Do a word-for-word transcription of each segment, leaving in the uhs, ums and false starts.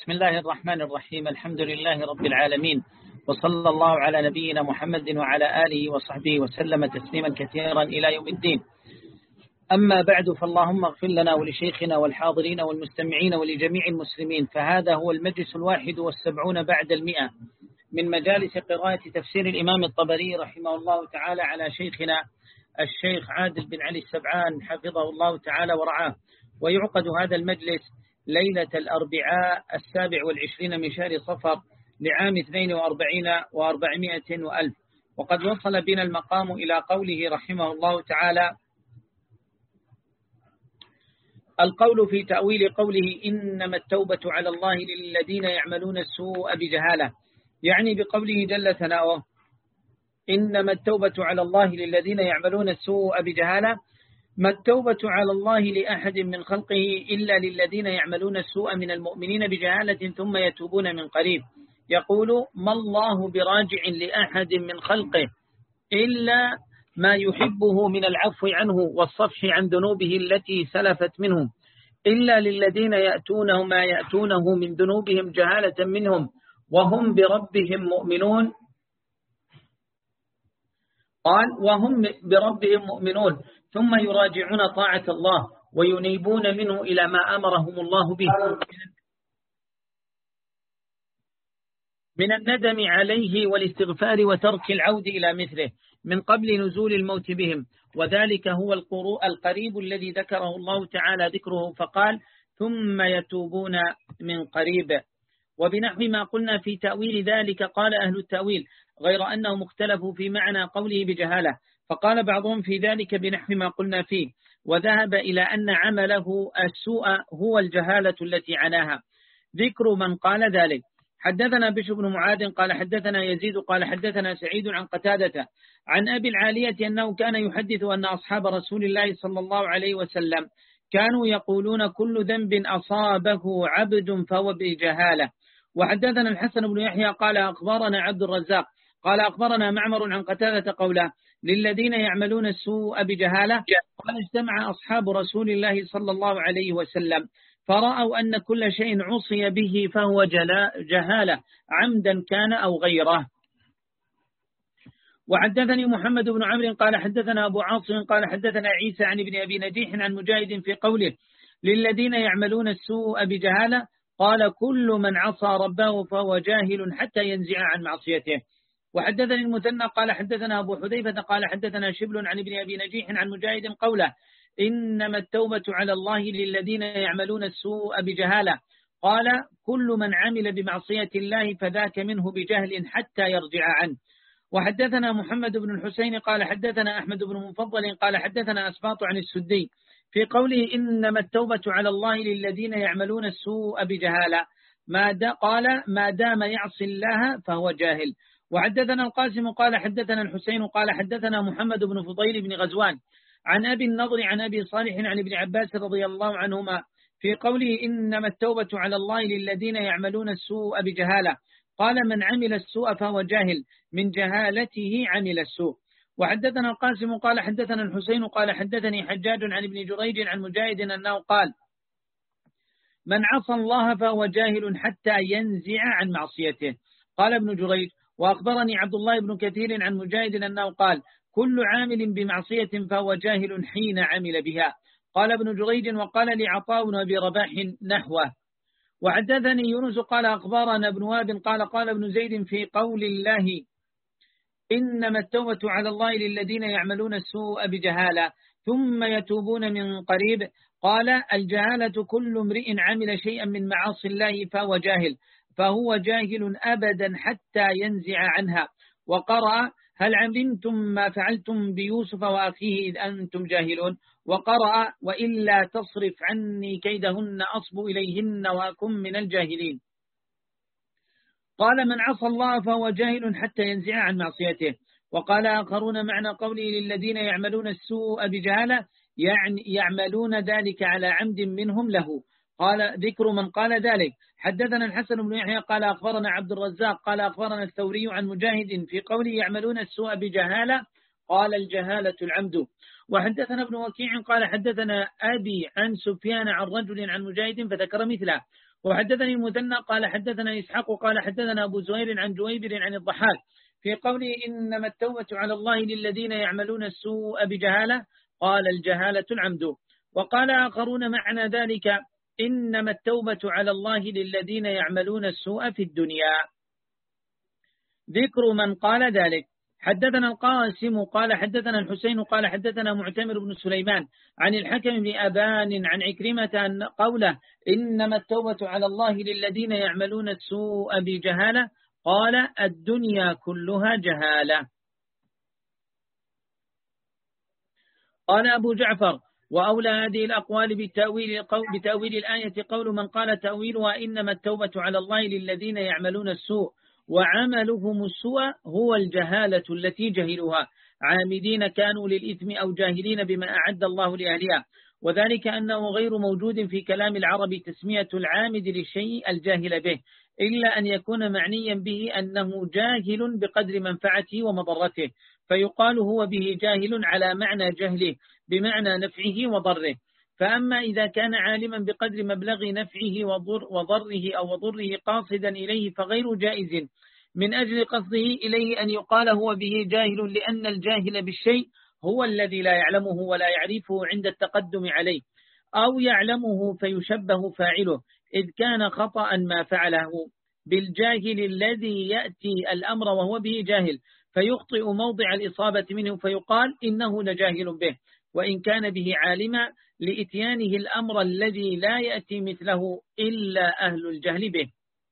بسم الله الرحمن الرحيم. الحمد لله رب العالمين، وصلى الله على نبينا محمد وعلى آله وصحبه وسلم تسليما كثيرا إلى يوم الدين. أما بعد، فاللهم اغفر لنا ولشيخنا والحاضرين والمستمعين ولجميع المسلمين. فهذا هو المجلس الواحد والسبعون بعد المئة من مجالس قراءة تفسير الإمام الطبري رحمه الله تعالى على شيخنا الشيخ عادل بن علي السبعان حفظه الله تعالى ورعاه. ويعقد هذا المجلس ليلة الأربعاء السابع والعشرين من شهر صفر لعام اثنين وأربعين وأربعمائة وألف. وقد وصل بنا المقام إلى قوله رحمه الله تعالى: القول في تأويل قوله إنما التوبة على الله للذين يعملون السوء بجهالة، يعني بقوله جل ثناؤه إنما التوبة على الله للذين يعملون السوء بجهالة، ما التوبة على الله لأحد من خلقه إلا للذين يعملون السوء من المؤمنين بجهالة ثم يتوبون من قريب. يقول: ما الله براجع لأحد من خلقه إلا ما يحبه من العفو عنه والصفح عن ذنوبه التي سلفت منهم، إلا للذين يأتونه ما يأتونه من ذنوبهم جهالة منهم وهم بربهم مؤمنون. قال: وهم بربهم مؤمنون ثم يراجعون طاعة الله وينيبون منه إلى ما أمرهم الله به من الندم عليه والاستغفار وترك العود إلى مثله من قبل نزول الموت بهم، وذلك هو القريب الذي ذكره الله تعالى ذكره فقال: ثم يتوبون من قريب. وبنحو ما قلنا في تأويل ذلك قال أهل التأويل، غير أنهم اختلفوا في معنى قوله بجهالة، فقال بعضهم في ذلك بنحو ما قلنا فيه، وذهب إلى أن عمله السوء هو الجهالة التي عناها. ذكر من قال ذلك: حدثنا بشر بن معاذ قال حدثنا يزيد قال حدثنا سعيد عن قتادة عن أبي العالية أنه كان يحدث أن أصحاب رسول الله صلى الله عليه وسلم كانوا يقولون كل ذنب أصابه عبد فهو بجهالة. وحدثنا الحسن بن يحيى قال أخبرنا عبد الرزاق قال أخبرنا معمر عن قتادة قوله للذين يعملون السوء بجهالة. قال: اجتمع أصحاب رسول الله صلى الله عليه وسلم فرأوا أن كل شيء عصي به فهو جهالة عمدا كان أو غيره. وحدثني محمد بن عمرو قال حدثنا أبو عاصم قال حدثنا عيسى عن ابن أبي نجيح عن مجاهد في قوله للذين يعملون السوء بجهالة، قال: كل من عصى ربه فهو جاهل حتى ينزع عن معصيته. وحدثني المثنى قال حدثنا أبو حذيفة قال حدثنا شبل عن ابن أبي نجيح عن مجاهد قوله إنما التوبة على الله للذين يعملون السوء بجهالة، قال: كل من عمل بمعصية الله فذاك منه بجهل حتى يرجع عنه. وحدثنا محمد بن الحسين قال حدثنا أحمد بن مفضل قال حدثنا أسباط عن السدي في قوله إنما التوبة على الله للذين يعملون السوء بجهالة، ما دا قال: ما دام يعصي الله فهو جاهل. وحدثنا القاسم قال حدثنا الحسين قال حدثنا محمد بن فضيل بن غزوان عن أبي النضر عن أبي صالح عن ابن عباس رضي الله عنهما في قوله إنما التوبة على الله للذين يعملون السوء بجهالة، قال: من عمل السوء فهو جاهل من جهالته عمل السوء. وحدثنا القاسم قال حدثنا الحسين قال حدثني حجاج عن ابن جريج عن مجاهد أنه قال: من عصى الله فهو جاهل حتى ينزع عن معصيته. قال ابن جريج: وأخبرني عبد الله بن كثير عن مجاهد أنه قال: كل عامل بمعصية فهو جاهل حين عمل بها. قال ابن جريج: وقال لي عطاء بن أبي رباح نحوه. وحدثني يونس قال أخبرنا ابن وهب قال قال ابن زيد في قول الله إنما التوبة على الله للذين يعملون السوء بجهالة ثم يتوبون من قريب، قال: الجهالة كل امرئ عمل شيئا من معاصي الله فهو جاهل، فهو جاهل أبدا حتى ينزع عنها. وقرأ: هل علمتم ما فعلتم بيوسف وأخيه إذ أنتم جاهلون. وقرأ: وإلا تصرف عني كيدهن أصب إليهن وأكن من الجاهلين. قال: من عصى الله فهو جاهل حتى ينزع عن معصيته. وقال آخرون معنى قوله للذين يعملون السوء بجهالة يعني يعملون ذلك على عمد منهم له. قال: ذكر من قال ذلك: حدثنا الحسن بن يحيى قال أخبرنا عبد الرزاق قال أخبرنا الثوري عن مجاهد في قوله يعملون السوء بجهالة، قال: الجهالة العمد. وحدثنا ابن وكيع قال حدثنا أبي عن سفيان عن رجل عن مجاهد فذكر مثله. وحدثني المثنى قال حدثنا إسحاق قال حدثنا أبو زهير عن جويبر عن الضحاك في قوله إنما التوبة على الله للذين يعملون السوء بجهالة قال الجهالة العمد. وقال آخرون معنى ذلك إنما التوبة على الله للذين يعملون السوء في الدنيا. ذكر من قال ذلك. حدثنا القاسم قال حدثنا الحسين قال حدثنا معتمر بن سليمان عن الحكم بن أبان عن عكرمة أن قوله إنما التوبة على الله للذين يعملون السوء بجهالة قال الدنيا كلها جهالة. قال أبو جعفر وأولى هذه الأقوال بتأويل, بتأويل الآية قول من قال تأويلها إنما التوبة على الله للذين يعملون السوء وعملهم السوء هو الجهالة التي جهلوها عامدين كانوا للإثم أو جاهلين بما أعد الله لأهلها، وذلك أنه غير موجود في كلام العرب تسمية العامد للشيء الجاهل به إلا أن يكون معنيا به أنه جاهل بقدر منفعته ومضرته، فيقال هو به جاهل على معنى جهله بمعنى نفعه وضره. فأما إذا كان عالما بقدر مبلغ نفعه وضر وضره أو وضره قاصدا إليه فغير جائز من أجل قصده إليه أن يقال هو به جاهل، لأن الجاهل بالشيء هو الذي لا يعلمه ولا يعرفه عند التقدم عليه، أو يعلمه فيشبه فاعله إذ كان خطأ ما فعله بالجاهل الذي يأتي الأمر وهو به جاهل فيخطئ موضع الإصابة منه فيقال إنه لجاهل به وإن كان به عالما لإتيانه الأمر الذي لا يأتي مثله إلا أهل الجهل به.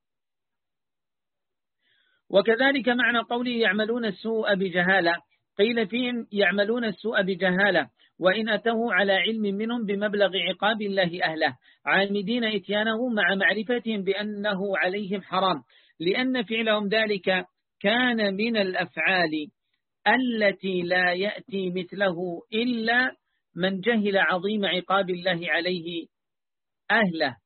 وكذلك معنى قوله يعملون السوء بجهالة قيل فيهم يعملون السوء بجهالة وإن أتوه على علم منهم بمبلغ عقاب الله أهله عامدين إتيانه مع معرفتهم بأنه عليهم حرام، لأن فعلهم ذلك كان من الأفعال التي لا يأتي مثله إلا من جهل عظيم عقاب الله عليه أهله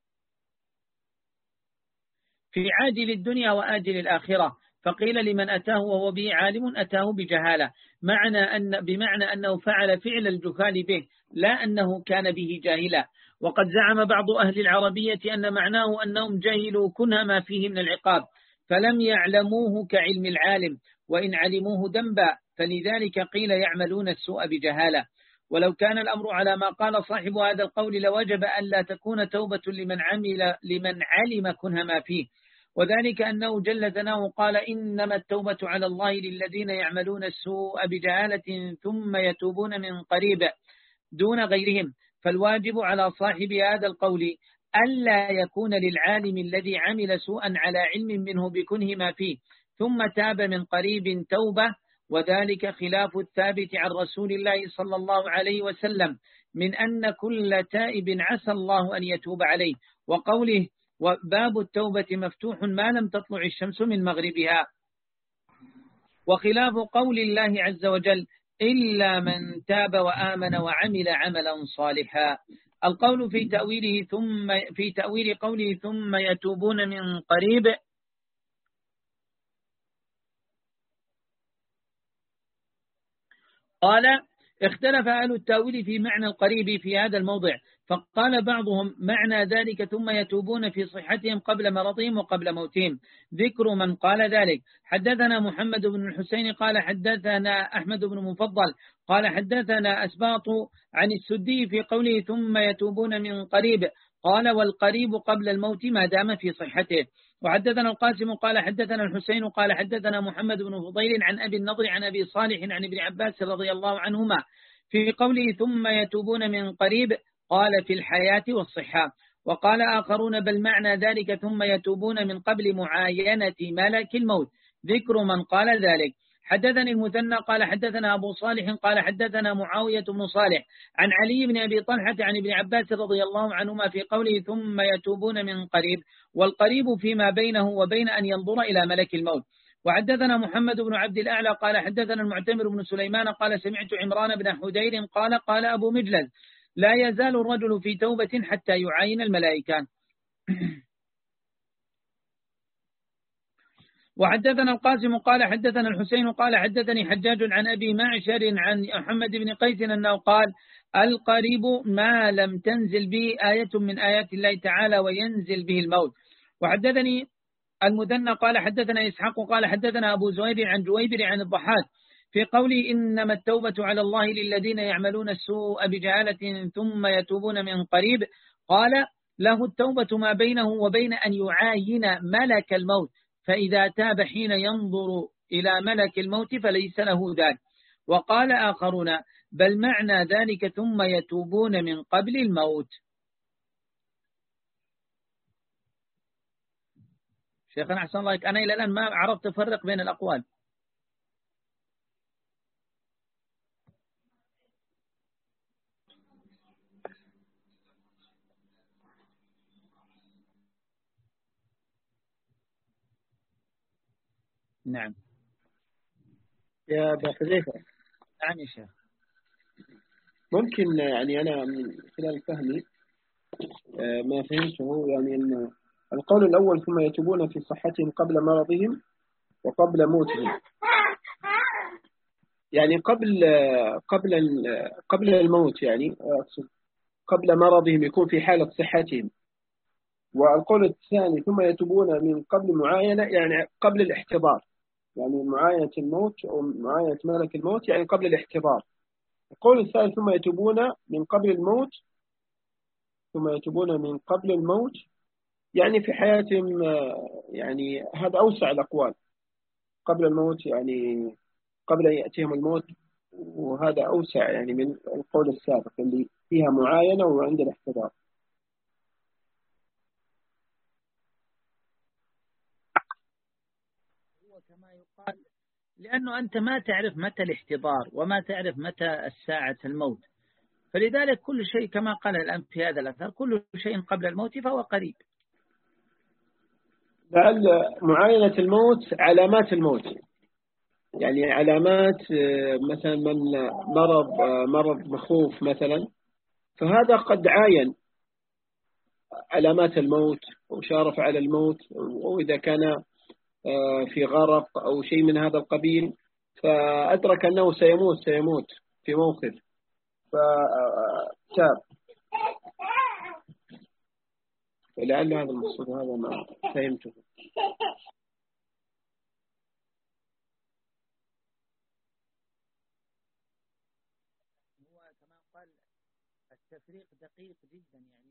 في عاجل الدنيا وآجل الآخرة. فقيل لمن أتاه وهو به عالم أتاه بجهالة معنى أن بمعنى أنه فعل فعل الجهال به لا أنه كان به جاهلا. وقد زعم بعض أهل العربية أن معناه أنهم جهلوا كنه ما فيه من العقاب فلم يعلموه كعلم العالم وإن علموه ذنبا، فلذلك قيل يعملون السوء بجهالة. ولو كان الأمر على ما قال صاحب هذا القول لوجب أن لا تكون توبة لمن عمل لمن علم كنه ما فيه، وذلك أنه جل ثناه قال إنما التوبة على الله للذين يعملون السوء بجهالة ثم يتوبون من قريب دون غيرهم. فالواجب على صاحب هذا القول ألا يكون للعالم الذي عمل سوءا على علم منه بكنه ما فيه ثم تاب من قريب توبة، وذلك خلاف الثابت عن رسول الله صلى الله عليه وسلم من أن كل تائب عسى الله أن يتوب عليه، وقوله وباب التوبة مفتوح ما لم تطلع الشمس من مغربها، وخلاف قول الله عز وجل إلا من تاب وآمن وعمل عملا صالحا. القول في تأويله ثم في تأويل قوله ثم يتوبون من قريب قال اختلف أهل التأويل في معنى القريب في هذا الموضع، فقال بعضهم معنى ذلك ثم يتوبون في صحتهم قبل مرضهم وقبل موتهم. ذكر من قال ذلك. حدثنا محمد بن الحسين قال حدثنا أحمد بن مفضل قال حدثنا أسباط عن السدي في قوله ثم يتوبون من قريب قال والقريب قبل الموت ما دام في صحته. وحدثنا القاسم قال حدثنا الحسين قال حدثنا محمد بن فضيل عن أبي النضر عن أبي صالح عن ابن عباس رضي الله عنهما في قوله ثم يتوبون من قريب قال في الحياة والصحة. وقال آخرون بل معنى ذلك ثم يتوبون من قبل معاينة ملك الموت. ذكر من قال ذلك. حدثني المثنى قال حدثنا أبو صالح قال حدثنا معاوية بن صالح عن علي بن أبي طلحة عن ابن عباس رضي الله عنهما في قوله ثم يتوبون من قريب والقريب فيما بينه وبين أن ينظر إلى ملك الموت. وحدثنا محمد بن عبد الأعلى قال حدثنا المعتمر بن سليمان قال سمعت عمران بن حدير قال قال أبو مجلد لا يزال الرجل في توبة حتى يعاين الملائكة. وحدثنا القاسم قال حدثنا الحسين قال حدثني حجاج عن أبي معشر عن محمد بن قيس أنه قال القريب ما لم تنزل به آية من آيات الله تعالى وينزل به الموت. وحدثني المثنى قال حدثنا إسحاق قال حدثنا أبو زهير عن جويبر عن الضحاك في قوله إنما التوبة على الله للذين يعملون السوء بجهالة ثم يتوبون من قريب، قال له التوبة ما بينه وبين أن يعاين ملك الموت، فإذا تاب حين ينظر إلى ملك الموت فليس له ذلك. وقال آخرون بل معنى ذلك ثم يتوبون من قبل الموت. شيخنا أحسن الله، أنا إلى الآن ما عرفت أفرق بين الأقوال. نعم يا أبا حذيفة. نعم يا شيخ. ممكن يعني أنا من خلال فهمي ما فهمته يعني أن القول الأول ثم يتوبون في صحتهم قبل مرضهم وقبل موتهم، يعني قبل قبل قبل الموت، يعني قبل مرضهم يكون في حالة صحتهم. والقول الثاني ثم يتوبون من قبل معاينة، يعني قبل الاحتضار، يعني معاينة الموت أو معاينة ملك الموت يعني قبل الاحتضار. القول الثالث ثم يتوبون من قبل الموت ثم يتوبون من قبل الموت يعني في حياتهم، يعني هذا أوسع الأقوال. قبل الموت يعني قبل أن يأتيهم الموت، وهذا أوسع يعني من القول السابق اللي فيها معاينة وعند الاحتضار. هو كما يقال لأنه أنت ما تعرف متى الاحتضار وما تعرف متى الساعة الموت، فلذلك كل شيء كما قال الآن في هذا الأثر كل شيء قبل الموت فهو قريب. لعل معاينة الموت علامات الموت، يعني علامات مثلا من مرض مرض مخوف مثلا، فهذا قد عاين علامات الموت وشارف على الموت، وإذا كان في غرق أو شيء من هذا القبيل فأدرك أنه سيموت سيموت في موقف فتاب. لعل هذا المقصود، هذا ما فهمته. هو كما قال التفريق دقيق جدا يعني.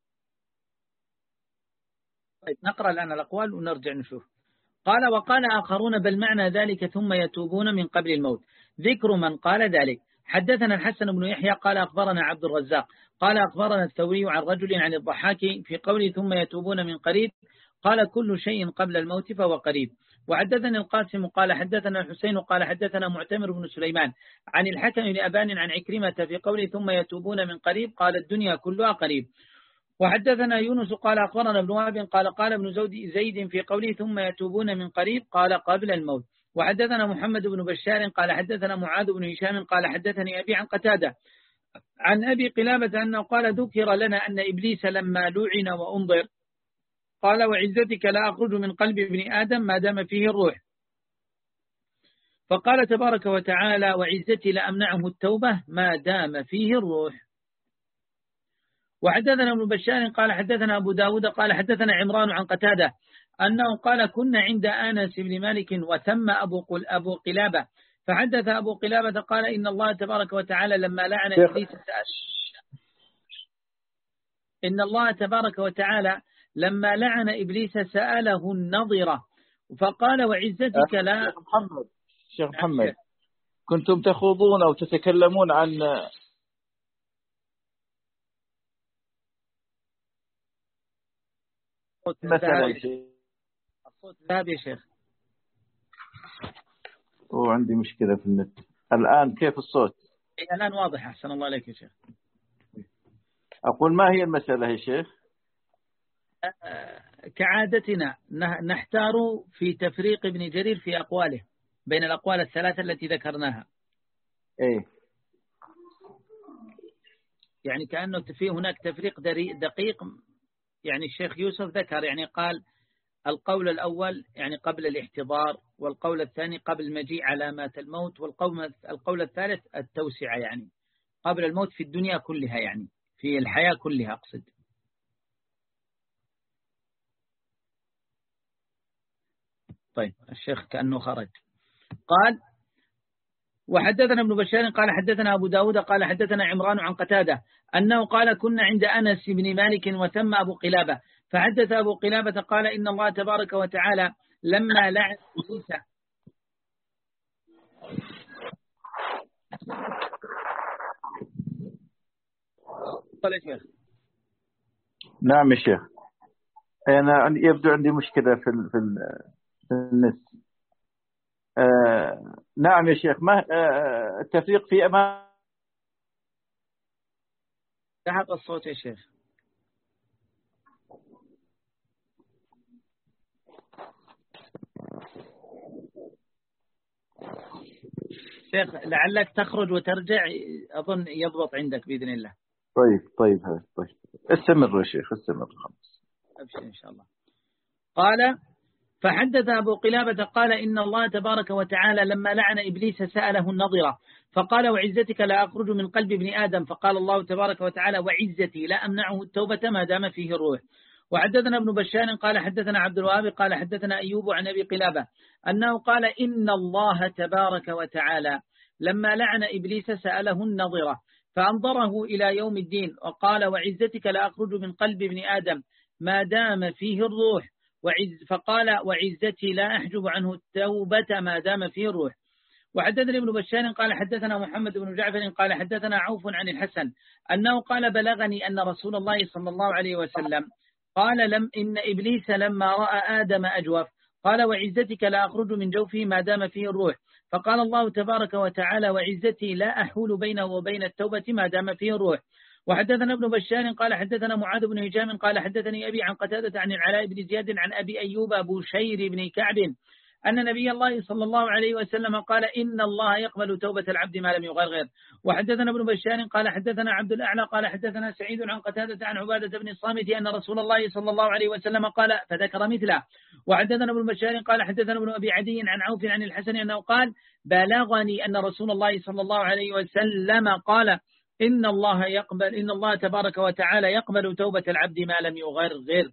طيب نقرأ الآن الأقوال ونرجع نشوف. قال وقال آخرون بل معنى ذلك ثم يتوبون من قبل الموت، ذكر من قال ذلك. حدثنا الحسن بن يحيى قال أخبرنا عبد الرزاق قال أخبرنا الثوري عن رجل عن الضحاك في قوله ثم يتوبون من قريب، قال كل شيء قبل الموت فهو قريب. وحدثنا القاسم قال حدثنا الحسين قال حدثنا معتمر بن سليمان عن الحكم بن أبان عن عكرمة في قوله ثم يتوبون من قريب، قال الدنيا كلها قريب. وحدثنا يونس قال أخبرنا ابن وهب قال قال ابن زيد في قوله ثم يتوبون من قريب، قال قبل الموت. وحدثنا محمد بن بشار قال حدثنا معاذ بن هشام قال حدثني أبي عن قتادة عن أبي قلابة أنه قال ذكر لنا أن إبليس لما لعن وأنظر قال وعزتك لا أخرج من قلب ابن آدم ما دام فيه الروح، فقال تبارك وتعالى وعزتي لأمنعه التوبة ما دام فيه الروح. وحدثنا ابن بشار قال حدثنا أبو داود قال حدثنا عمران عن قتادة أنه قال كنا عند أنس بن مالك وثم أبو, قل أبو قلابة، فحدث أبو قلابة قال إن الله تبارك وتعالى لما لعن إبليس سأل إن الله تبارك وتعالى لما لعن إبليس سأله النظرة فقال وعزتك لا. شيخ محمد شيخ محمد كنتم تخوضون أو تتكلمون عن مثلا الصوت ذهب يا شيخ. وعندي مشكلة في النت الآن، كيف الصوت؟ الآن واضح أحسن الله عليك يا شيخ. أقول ما هي المسألة يا شيخ؟ كعادتنا نحتار في تفريق ابن جرير في أقواله بين الأقوال الثلاثة التي ذكرناها. إيه يعني كأنه في هناك تفريق دقيق. يعني الشيخ يوسف ذكر يعني قال القول الأول يعني قبل الاحتضار، والقول الثاني قبل مجيء علامات الموت، والقول القول الثالث التوسعة يعني قبل الموت في الدنيا كلها، يعني في الحياة كلها أقصد. طيب الشيخ كأنه خرج. قال وحدثنا ابن بشار قال حدثنا أبو داود قال حدثنا عمران عن قتادة أنه قال كنا عند أنس بن مالك وثم أبو قلابة، فحدث أبو قلابة قال إن الله تبارك وتعالى لما لعن إبليس قال يا شيخ. نعم يا شيخ، أنا يبدو عندي مشكلة في في النت. آه نعم يا شيخ، ما آه التفريق في أمام تحت الصوت يا شيخ. شيخ لعلك تخرج وترجع، أظن يضبط عندك بإذن الله. طيب طيب طيب استمر يا شيخ، استمر خلاص. أبشر إن شاء الله. قال فحدث أبو قلابة قال إن الله تبارك وتعالى لما لعن إبليس سأله النظرة فقال وعزتك لا أخرج من قلب ابن آدم، فقال الله تبارك وتعالى وعزتي لا أمنعه التوبة ما دام فيه الروح. وحدثنا ابن بشار قال حدثنا عبد الوهاب قال حدثنا أيوب عن أبي قلابة أنه قال إن الله تبارك وتعالى لما لعن إبليس سأله النظرة فأنظره إلى يوم الدين وقال وعزتك لا أخرج من قلب ابن آدم ما دام فيه الروح، وعز فقال وعزتي لا أحجب عنه التوبة ما دام فيه الروح. وحدثنا ابن بشار قال حدثنا محمد بن جعفر قال حدثنا عوف عن الحسن أنه قال بلغني أن رسول الله صلى الله عليه وسلم قال لم إن إبليس لما رأى آدم أجوف قال وعزتك لا أخرج من جوفه ما دام فيه الروح، فقال الله تبارك وتعالى وعزتي لا أحول بينه وبين التوبة ما دام فيه الروح. وحدثنا ابن بشار قال حدثنا معاذ بن هشام قال حدثني أبي عن قتادة عن العلاء بن زياد عن أبي أيوب أبو شير بن كعب أن نبي الله صلى الله عليه وسلم قال إن الله يقبل توبة العبد ما لم يغرغر. وحدثنا ابن بشار قال حدثنا عبد الأعلى قال حدثنا سعيد عن قتادة عن عبادة بن الصامت أن رسول الله صلى الله عليه وسلم قال فذكر مثله. وحدثنا ابن بشار قال حدثنا ابن أبي عدي عن عوف عن الحسن أنه قال بلغني أن رسول الله صلى الله عليه وسلم قال إن الله يقبل إن الله تبارك وتعالى يقبل توبة العبد ما لم يغرغر.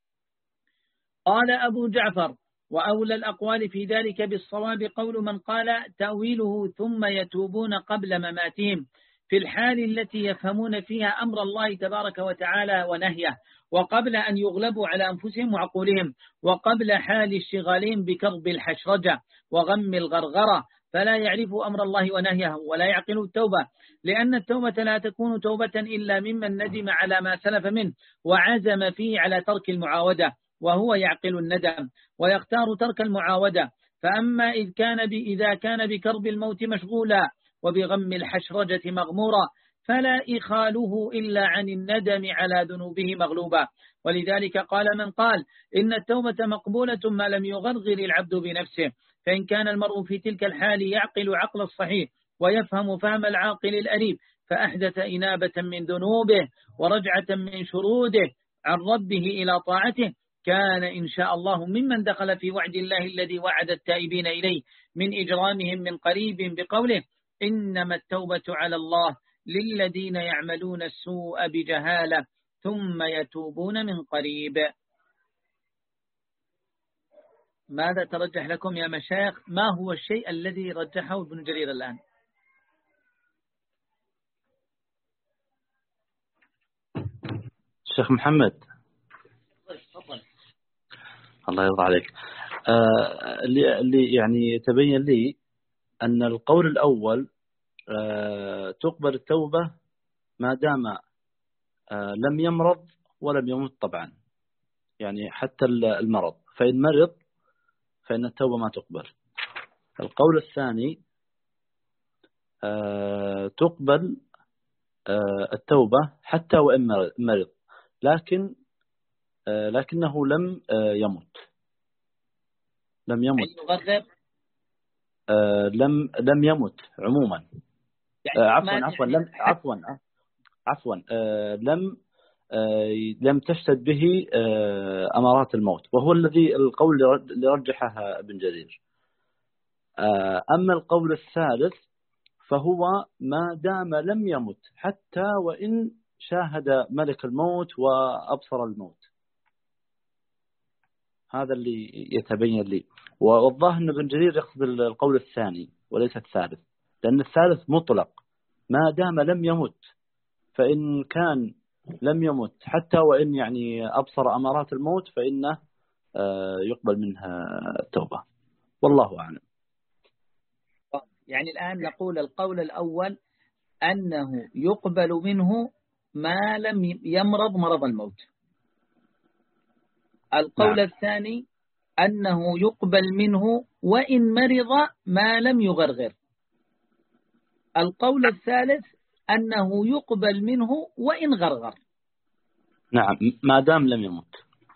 قال أبو جعفر وأولى الأقوال في ذلك بالصواب قول من قال تأويله ثم يتوبون قبل مماتهم في الحال التي يفهمون فيها أمر الله تبارك وتعالى ونهيه، وقبل أن يغلبوا على أنفسهم وعقولهم، وقبل حال اشتغالهم بكرب الحشرجة وغم الغرغرة، فلا يعرفوا أمر الله ونهيه ولا يعقلوا التوبة، لأن التوبة لا تكون توبة إلا ممن ندم على ما سلف منه وعزم فيه على ترك المعاودة، وهو يعقل الندم ويختار ترك المعاودة. فأما إذ كان إذا كان بكرب الموت مشغولا وبغم الحشرجة مغمورا فلا إخاله إلا عن الندم على ذنوبه مغلوبا. ولذلك قال من قال إن التوبة مقبولة ما لم يغرغر العبد بنفسه، فإن كان المرء في تلك الحال يعقل عقل الصحيح ويفهم فهم العاقل الأريب فأحدث إنابة من ذنوبه ورجعة من شروده عن ربه إلى طاعته كان إن شاء الله ممن دخل في وعد الله الذي وعد التائبين إليه من إجرامهم من قريب بقوله إنما التوبة على الله للذين يعملون السوء بجهالة ثم يتوبون من قريب. ماذا ترجح لكم يا مشايخ؟ ما هو الشيء الذي رجحه ابن جرير الآن؟ الشيخ محمد تفضل. الله يرضى عليك. آه اللي يعني تبين لي أن القول الأول آه تقبل التوبة ما دام آه لم يمرض ولم يمت طبعا، يعني حتى المرض، فإن مرض فإن التوبة ما تقبل. القول الثاني آه تقبل آه التوبة حتى وإن مرض لكن آه لكنه لم آه يمت لم يمت آه لم لم يمت عموما آه عفوا عفوا لم عفوا عفوا آه لم آه لم تشتد به آه أمارات الموت، وهو الذي القول اللي رجحه ابن جرير. آه أما القول الثالث فهو ما دام لم يمت حتى وإن شاهد ملك الموت وأبصر الموت. هذا اللي يتبين لي. والظاهر أن ابن جرير يقصد القول الثاني وليس الثالث، لأن الثالث مطلق ما دام لم يمت، فإن كان لم يمت حتى وإن يعني أبصر أمارات الموت فإنه يقبل منها التوبة، والله أعلم. يعني الآن نقول القول الأول أنه يقبل منه ما لم يمرض مرض الموت. القول نعم. الثاني أنه يقبل منه وإن مرض ما لم يغرغر. القول الثالث أنه يقبل منه وإن غرغر. نعم ما دام لم يمت.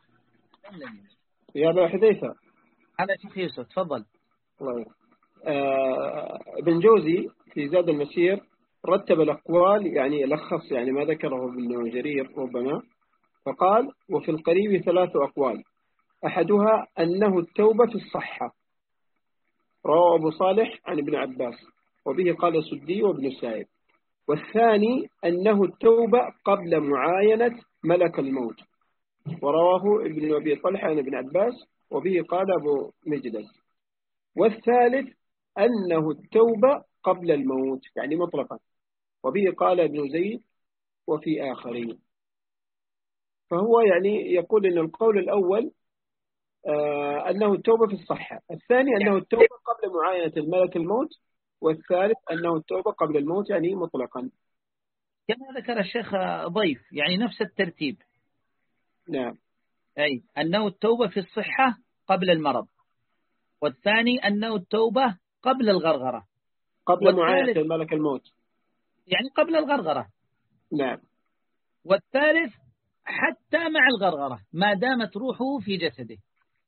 يا أبا حذيفة. أنا شيخ يوسف تفضل. الله آه ابن جوزي في زاد المسير رتب الأقوال، يعني لخص يعني ما ذكره ابن جرير ربما، فقال: وفي القريب ثلاث أقوال، أحدها أنه التوبة في الصحة، رواه أبو صالح عن ابن عباس وبه قال سدي وابن سائب. والثاني أنه التوبة قبل معاينة ملك الموت، ورواه ابن أبي طلحة عن ابن عباس وبه قال أبو مجلس. والثالث أنه التوبة قبل الموت يعني مطلقا، وبه قال ابن زيد وفي آخرين. فهو يعني يقول أن القول الأول آه أنه التوبة في الصحة، الثاني أنه التوبة قبل معاينة الملك الموت، والثالث أنه التوبة قبل الموت يعني مطلقا، كما ذكر الشيخ ضيف، يعني نفس الترتيب. نعم. أي أنه التوبة في الصحة قبل المرض، والثاني أنه التوبة قبل الغرغرة، قبل معاينة الملك الموت يعني قبل الغرغرة، نعم. والثالث حتى مع الغرغرة ما دامت روحه في جسده،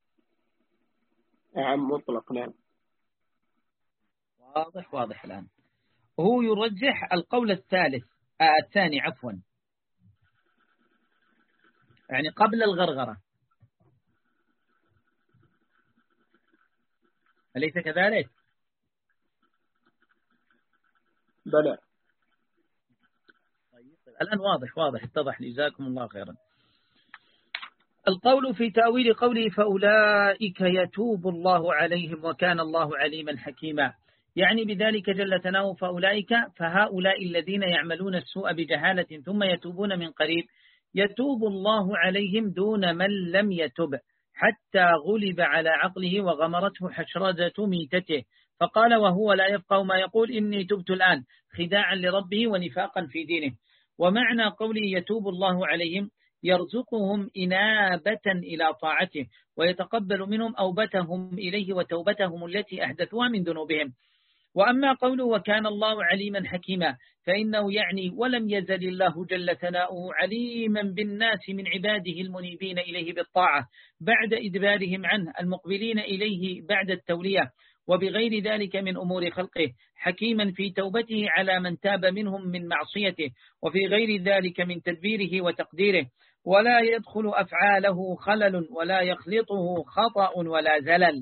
نعم مطلق. نعم واضح واضح. الآن هو يرجح القول الثالث آه الثاني عفوا، يعني قبل الغرغرة، أليس كذلك؟ بلى. طيب الآن واضح واضح اتضح لي، جزاكم الله خيرا. القول في تأويل قوله فأولئك يتوب الله عليهم وكان الله عليما حكيما، يعني بذلك جل ثناؤه فأولئك فهؤلاء الذين يعملون السوء بجهالة ثم يتوبون من قريب يتوب الله عليهم دون من لم يتب حتى غلب على عقله وغمرته حشرجة ميتته، فقال وهو لا يفقه ما يقول إني تبت الآن خداعا لربه ونفاقا في دينه. ومعنى قوله يتوب الله عليهم يرزقهم إنابة إلى طاعته ويتقبل منهم أوبتهم إليه وتوبتهم التي أحدثوها من ذنوبهم. وأما قوله وكان الله عليما حكيما فإنه يعني ولم يزل الله جل ثناؤه عليما بالناس من عباده المنيبين إليه بالطاعة بعد إدبارهم عنه المقبلين إليه بعد التولية، وبغير ذلك من أمور خلقه، حكيما في توبته على من تاب منهم من معصيته، وفي غير ذلك من تدبيره وتقديره، ولا يدخل أفعاله خلل ولا يخلطه خطأ ولا زلل.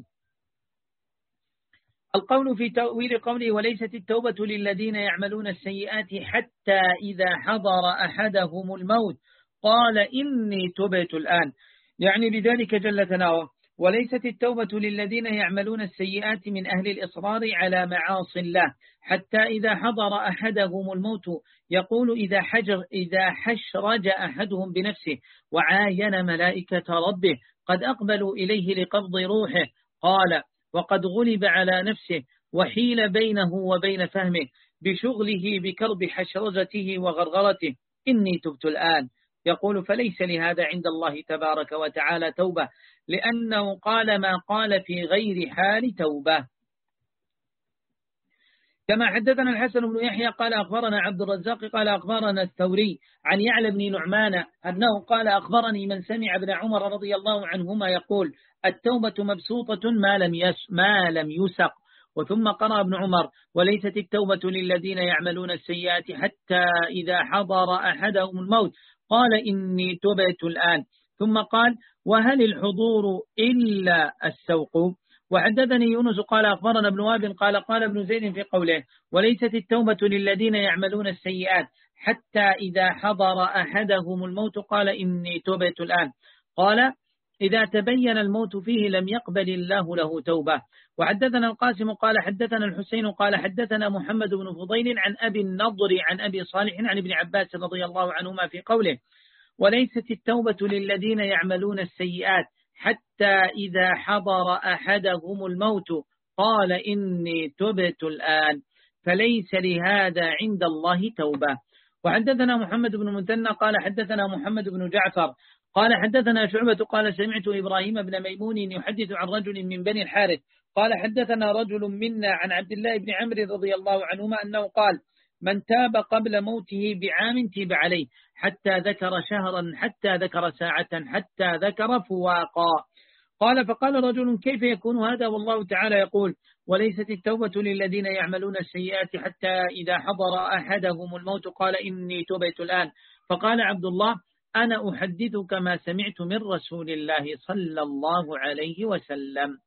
القول في تأويل قوله وليست التوبة للذين يعملون السيئات حتى إذا حضر أحدهم الموت قال إني تبت الآن، يعني بذلك جل ثناؤه وليست التوبة للذين يعملون السيئات من أهل الإصرار على معاصي الله حتى إذا حضر أحدهم الموت يقول إذا حجر إذا حشرج أحدهم بنفسه وعاين ملائكة ربه قد أقبلوا إليه لقبض روحه قال وقد غلب على نفسه وحيل بينه وبين فهمه بشغله بكرب حشرجته وغرغرته إني تبت الآن، يقول فليس لهذا عند الله تبارك وتعالى توبة لأنه قال ما قال في غير حال توبة. كما حدثنا الحسن بن يحيى قال أخبرنا عبد الرزاق قال أخبرنا الثوري عن يعلى بن نعمان أنه قال أخبرني من سمع ابن عمر رضي الله عنهما يقول التوبة مبسوطة ما لم يس ما لم يسق. وثم قرأ ابن عمر وليست التوبة للذين يعملون السيئات حتى إذا حضر أحدهم الموت قال إني تبت الآن، ثم قال وهل الحضور إلا السوق؟ وحدثني يونس قال أخبرنا ابن وهب قال قال ابن زيد في قوله وليست التوبة للذين يعملون السيئات حتى إذا حضر أحدهم الموت قال إني تبت الآن. قال إذا تبين الموت فيه لم يقبل الله له توبة. وحدثنا القاسم قال حدثنا الحسين قال حدثنا محمد بن فضيل عن أبي النضر عن أبي صالح عن ابن عباس رضي الله عنهما في قوله وليست التوبة للذين يعملون السيئات حتى إذا حضر أحدهم الموت قال إني تبت الآن فليس لهذا عند الله توبة. وحدثنا محمد بن مثنى قال حدثنا محمد بن جعفر قال حدثنا شعبة قال سمعت إبراهيم بن ميمون يحدث عن رجل من بني الحارث قال حدثنا رجل منا عن عبد الله بن عمرو رضي الله عنهما أنه قال من تاب قبل موته بعام تيب عليه حتى ذكر شهرا حتى ذكر ساعة حتى ذكر فواقا. قال فقال رجل كيف يكون هذا والله تعالى يقول وليست التوبة للذين يعملون السيئات حتى إذا حضر أحدهم الموت قال إني تبت الآن. فقال عبد الله أنا أحدثك ما سمعت من رسول الله صلى الله عليه وسلم.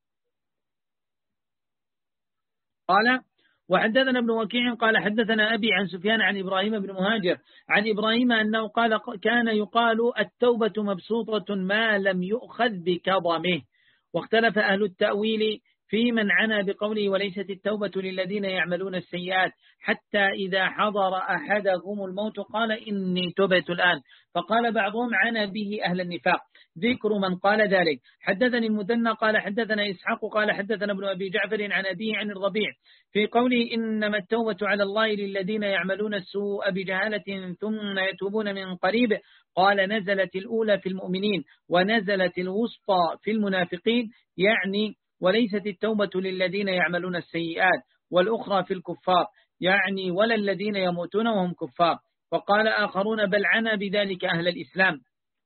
قال وحدثنا ابن وكيع قال حدثنا أبي عن سفيان عن إبراهيم بن مهاجر عن إبراهيم أنه قال كان يقال التوبة مبسوطة ما لم يؤخذ بكظمه. واختلف أهل التأويل في من عنى بقوله وليست التوبة للذين يعملون السيئات حتى إذا حضر أحدهم الموت قال إني تبت الآن. فقال بعضهم عنى به أهل النفاق. ذكر من قال ذلك حدثني المثنى قال حدثنا إسحاق قال حدثنا ابن أبي جعفر عن أبيه عن الربيع في قوله إنما التوبة على الله للذين يعملون السوء بجهالة ثم يتوبون من قريب. قال نزلت الأولى في المؤمنين ونزلت الوسطى في المنافقين يعني وليست التوبة للذين يعملون السيئات والأخرى في الكفار يعني ولا الذين يموتون وهم كفار. وقال آخرون بل عنا بذلك أهل الإسلام.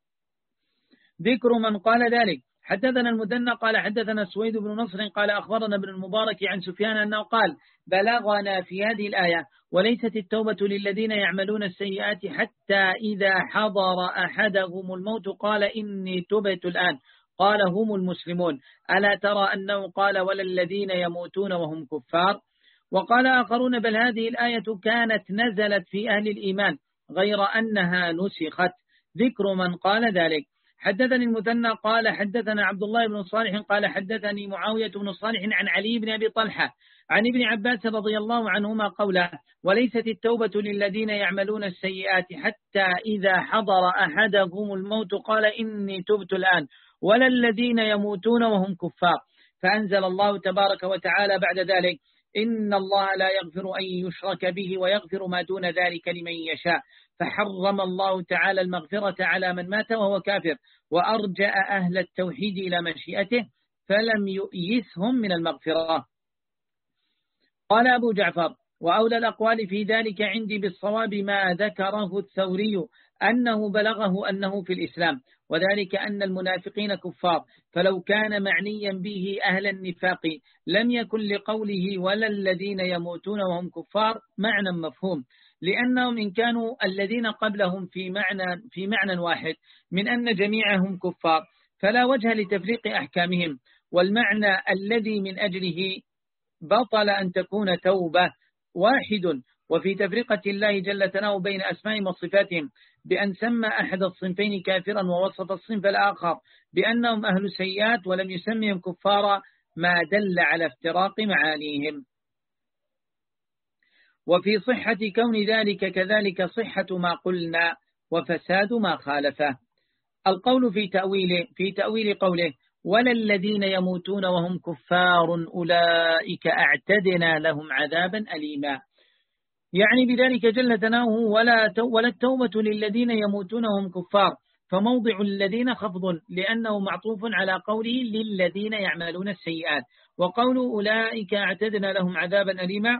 ذكر من قال ذلك حدثنا المثنى قال حدثنا سويد بن نصر قال أخبرنا ابن المبارك عن سفيان أنه قال بلغنا في هذه الآية وليست التوبة للذين يعملون السيئات حتى إذا حضر أحدهم الموت قال إني تبت الآن. قال هم المسلمون ألا ترى أنه قال ولا الذين يموتون وهم كفار. وقال آخرون بل هذه الآية كانت نزلت في أهل الإيمان غير أنها نسخت. ذكر من قال ذلك حدثني المثنى قال حدثنا عبد الله بن صالح قال حدثني معاوية بن صالح عن علي بن أبي طلحة عن ابن عباس رضي الله عنهما قوله وليست التوبة للذين يعملون السيئات حتى إذا حضر أحدهم الموت قال إني تبت الآن ولا الذين يموتون وهم كفار. فأنزل الله تبارك وتعالى بعد ذلك إن الله لا يغفر أن يشرك به ويغفر ما دون ذلك لمن يشاء. فحرم الله تعالى المغفرة على من مات وهو كافر وأرجأ أهل التوحيد إلى مشيئته فلم يؤيسهم من المغفرة. قال أبو جعفر وأولى الأقوال في ذلك عندي بالصواب ما ذكره الثوري أنه بلغه أنه في الإسلام وذلك أن المنافقين كفار فلو كان معنيا به أهل النفاق لم يكن لقوله ولا الذين يموتون وهم كفار معنى مفهوم لأنهم إن كانوا الذين قبلهم في معنى, في معنى واحد من أن جميعهم كفار فلا وجه لتفريق أحكامهم والمعنى الذي من أجله بطل أن تكون توبة واحد. وفي تفرقة الله جل ثناؤه بين أسمائهم وصفاتهم بأن سمى أحد الصنفين كافرا ووصف الصنف الآخر بأنهم أهل سيئات ولم يسميهم كفارا ما دل على افتراق معانيهم. وفي صحة كون ذلك كذلك صحة ما قلنا وفساد ما خالفه. القول في تأويله في تأويل قوله ولا الذين يموتون وهم كفار أولئك أعتدنا لهم عذابا أليما يعني بذلك جل ثناؤه ولا ولا التوبة للذين يموتون وهم كفار فموضع الذين خفض لأنه معطوف على قوله للذين يعملون السيئات وقول أولئك أعتدنا لهم عذابا أليما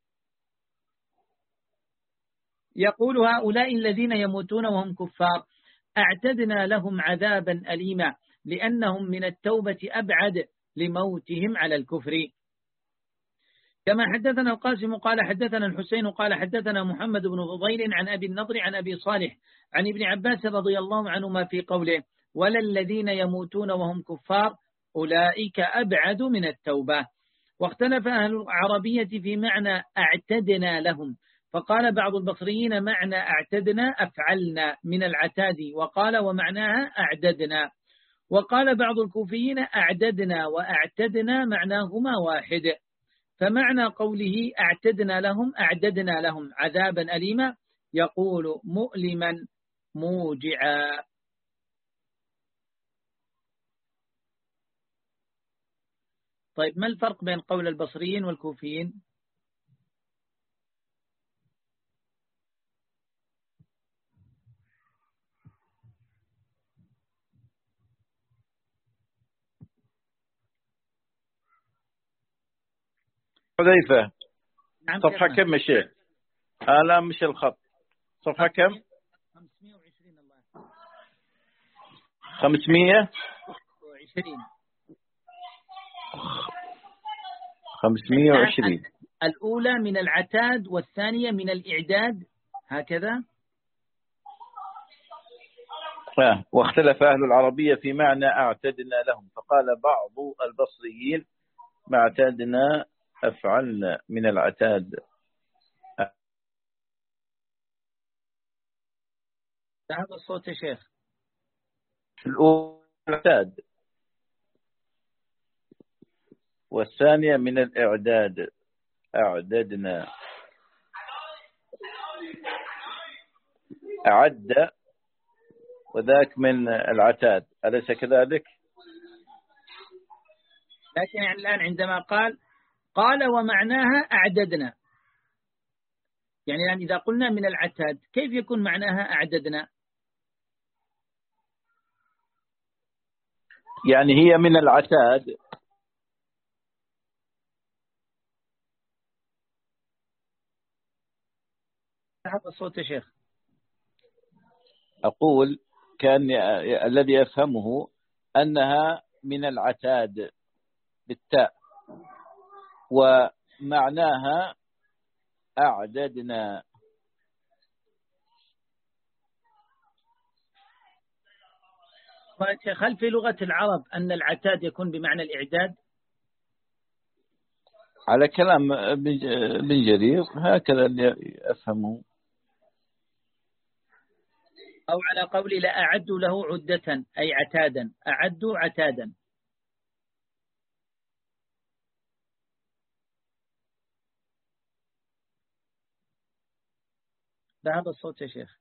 يقول هؤلاء الذين يموتون وهم كفار أعتدنا لهم عذابا أليما لأنهم من التوبة أبعد لموتهم على الكفر. كما حدثنا القاسم قال حدثنا الحسين قال حدثنا محمد بن فضيل عن أبي النضر عن أبي صالح عن ابن عباس رضي الله عنهما في قوله ولا الذين يموتون وهم كفار أولئك أبعد من التوبة. واختلف أهل العربية في معنى أعتدنا لهم، فقال بعض البصريين معنى أعتدنا أفعلنا من العتاد، وقال ومعناها أعددنا. وقال بعض الكوفيين أعددنا وأعتدنا معناهما واحد، فمعنى قوله أعتدنا لهم أعددنا لهم عذابا أليما، يقول مؤلما موجعا. طيب ما الفرق بين قول البصريين والكوفيين؟ حذيفة. نعم صفحة كم يا شيخ؟ آه لا مش الخط. صفحة كم؟ خمسمائة وعشرين. الله خمسمائة وعشرين. خمسمائة وعشرين. الأولى من العتاد والثانية من الإعداد، هكذا. آه. واختلف أهل العربية في معنى أعتدنا لهم، فقال بعض البصريين ما اعتدنا أفعلنا من العتاد. هذا الصوت يا شيخ. الأولى العتاد والثانية من الإعداد، أعددنا. أعد وذاك من العتاد، أليس كذلك؟ لكن يعني الآن عندما قال قال ومعناها أعددنا، يعني الآن إذا قلنا من العتاد كيف يكون معناها أعددنا؟ يعني هي من العتاد. هذا الصوت يا شيخ. أقول كان الذي يفهمه أنها من العتاد بالتاء، ومعناها أعددنا. شيخ هل في لغة العرب أن العتاد يكون بمعنى الإعداد؟ على كلام بن جرير هكذا اللي أفهمه. أو على قولي لأعد له عدة أي عتادا، أعد عتادا. بهذا الصوت يا شيخ.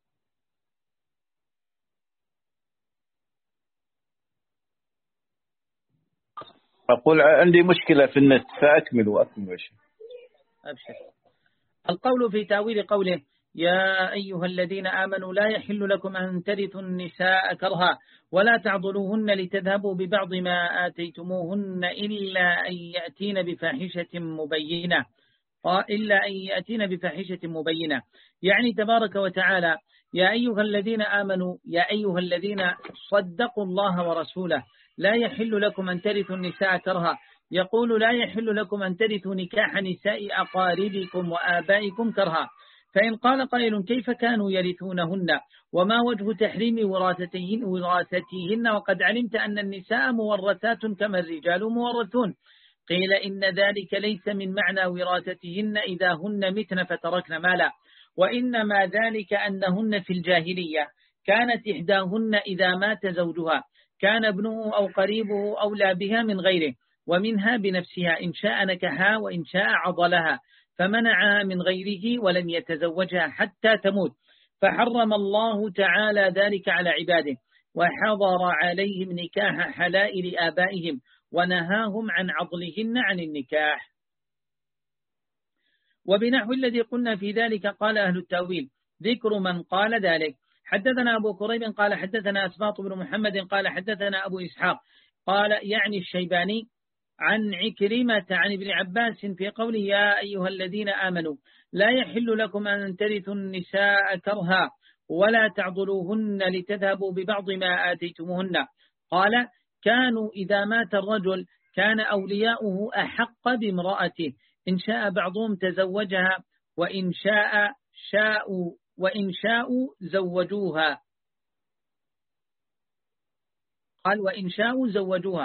أقول عندي مشكلة في النت فأكمل وأكمل. أبشر. القول في تأويل قوله يا أيها الذين آمنوا لا يحل لكم أن ترثوا النساء كرها ولا تعضلوهن لتذهبوا ببعض ما آتيتموهن إلا أن يأتين بفاحشة مبينة إلا أن يأتين بفاحشة مبينة، يعني تبارك وتعالى يا أيها الذين آمنوا يا أيها الذين صدقوا الله ورسوله لا يحل لكم أن ترثوا النساء كرها، يقول لا يحل لكم أن ترثوا نكاح نساء أقاربكم وآبائكم كرها. فإن قال قائل كيف كانوا يرثونهن وما وجه تحريم وراثتهن, وراثتهن وقد علمت أن النساء مورثات كما الرجال مورثون؟ قيل إن ذلك ليس من معنى وراثتهن إذا هن متن فتركن مالا، وإنما ذلك أنهن في الجاهلية كانت إحداهن إذا مات زوجها كان ابنه أو قريبه أولى بها من غيره، ومنها بنفسها إن شاء نكحها وإن شاء عضلها، فمنعها من غيره ولم يتزوجها حتى تموت، فحرم الله تعالى ذلك على عباده وحضر عليهم نكاح حلائل آبائهم ونهاهم عن عضلهن عن النكاح. وبنحو الذي قلنا في ذلك قال أهل التأويل ذكر من قال ذلك. حدثنا أبو كريب قال حدثنا أسباط بن محمد قال حدثنا أبو إسحاق قال يعني الشيباني عن عكرمة عن ابن عباس في قوله يا أيها الذين آمنوا لا يحل لكم أن ترثوا النساء كرها ولا تعضلوهن لتذهبوا ببعض ما آتيتموهن. قال كانوا إذا مات الرجل كان أولياؤه أحق بامرأته إن شاء بعضهم تزوجها وإن شاء شاءوا وإن شاءوا زوجوها. قال وإن شاءوا زوجوها.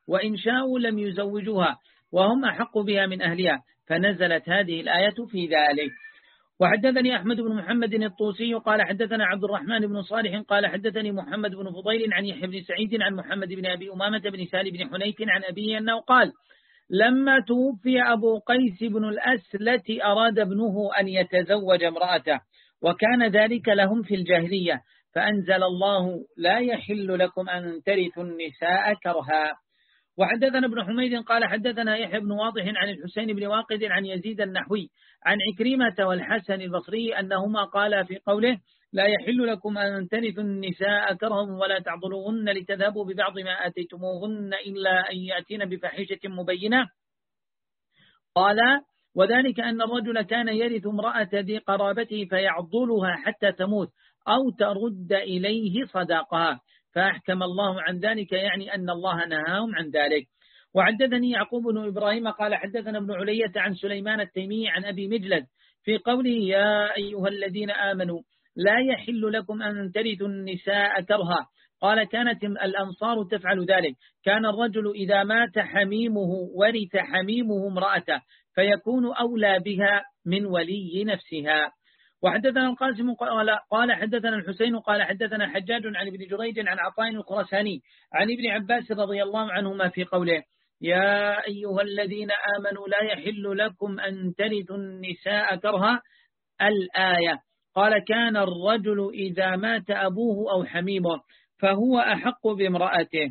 وإن شاءوا لم يزوجوها وهم أحق بها من أهلها، فنزلت هذه الآية في ذلك. وحدثني أحمد بن محمد الطوسي قال حدثنا عبد الرحمن بن صالح قال حدثني محمد بن فضيل عن يحيى بن سعيد عن محمد بن أبي أمامة بن سالم بن حنيف عن أبيه أنه قال لما توفي أبو قيس بن الأسلة أراد ابنه أن يتزوج امرأته، وكان ذلك لهم في الجاهلية، فأنزل الله لا يحل لكم أن ترثوا النساء كرها. وحدثنا ابن حميد قال حدثنا يحيى بن واضح عن الحسين بن واقد عن يزيد النحوي عن عكرمة والحسن البصري أنهما قالا في قوله لا يحل لكم أن ترثوا النساء كرها ولا تعضلوهن لتذهبوا ببعض ما آتيتموهن إلا أن يأتين بفاحشة مبينة. قال وذلك أن الرجل كان يرث امرأة ذي قرابته فيعضلها حتى تموت أو ترد إليه صداقها، فأحكم الله عن ذلك، يعني أن الله نهاهم عن ذلك. وحدثني يعقوب بن إبراهيم قال حدثنا ابن علية عن سليمان التيمي عن أبي مجلد في قوله يا أيها الذين آمنوا لا يحل لكم أن ترثوا النساء كرها. قال كانت الأنصار تفعل ذلك، كان الرجل إذا مات حميمه ورث حميمه امرأته فيكون أولى بها من ولي نفسها. وحدثنا القاسم قال حدثنا الحسين قال حدثنا حجاج عن ابن جريج عن عطاء الخرساني عن ابن عباس رضي الله عنهما في قوله يا أيها الذين آمنوا لا يحل لكم أن ترثوا النساء كرها الآية. قال كان الرجل إذا مات أبوه أو حميمه فهو أحق بامرأته،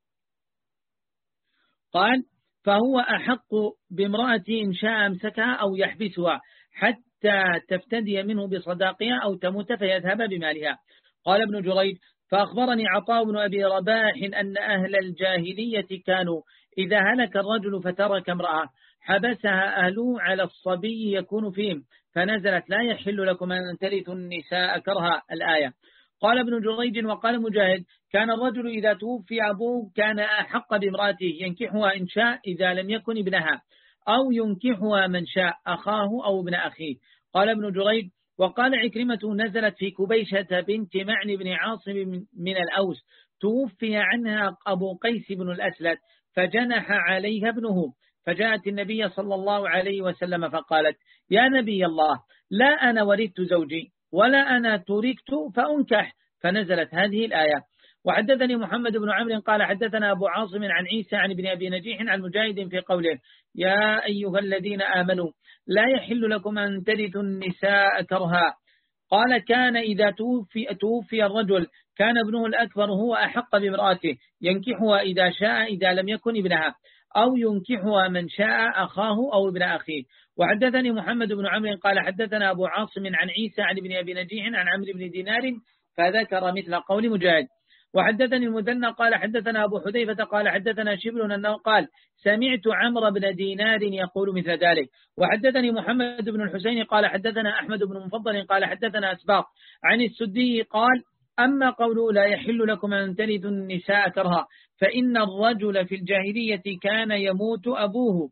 قال فهو أحق بامرأته إن شاء أمسكها أو يحبسها حتى تفتدي منه بصداقها أو تموت فيذهب بمالها. قال ابن جريج فأخبرني عطاء بن أبي رباح أن أهل الجاهلية كانوا إذا هلك الرجل فترك امرأة حبسها أهله على الصبي يكون فيهم، فنزلت لا يحل لكم أن ترثوا النساء كرها الآية. قال ابن جريج وقال مجاهد كان الرجل إذا توفي أبوه كان أحق بامرأته ينكحها إن شاء إذا لم يكن ابنها، أو ينكحها من شاء أخاه أو ابن أخيه. قال ابن جريج وقال عكرمة نزلت في كبيشة بنت معن بن عاصم من الأوس توفي عنها أبو قيس بن الأسلت فجنح عليها ابنه، فجاءت النبي صلى الله عليه وسلم فقالت يا نبي الله لا أنا ورثت زوجي ولا أنا تركت فأنكح، فنزلت هذه الآية. وحدثني محمد بن عمرو قال حدثنا أبو عاصم عن عيسى عن ابن أبي نجيح عن مجاهد في قوله يا أيها الذين آمنوا لا يحل لكم أن ترثوا النساء كرها. قال كان إذا توفي, توفي الرجل كان ابنه الأكبر هو أحق بامرأته ينكحها إذا شاء إذا لم يكن ابنها، أو ينكحها من شاء أخاه أو ابن أخيه. وحدثني محمد بن عمرو قال حدثنا أبو عاصم عن عيسى عن ابن أبي نجيح عن عمرو بن دينار فذكر مثل قول مجاهد. وحدثني المثنى قال حدثنا أبو حذيفة قال حدثنا شبل أنه قال سمعت عمرو بن دينار يقول مثل ذلك. وحدثني محمد بن الحسين قال حدثنا أحمد بن مفضل قال حدثنا أسباق عن السدي قال أما قوله لا يحل لكم أن ترثوا النساء كرها فإن الرجل في الجاهلية كان يموت أبوه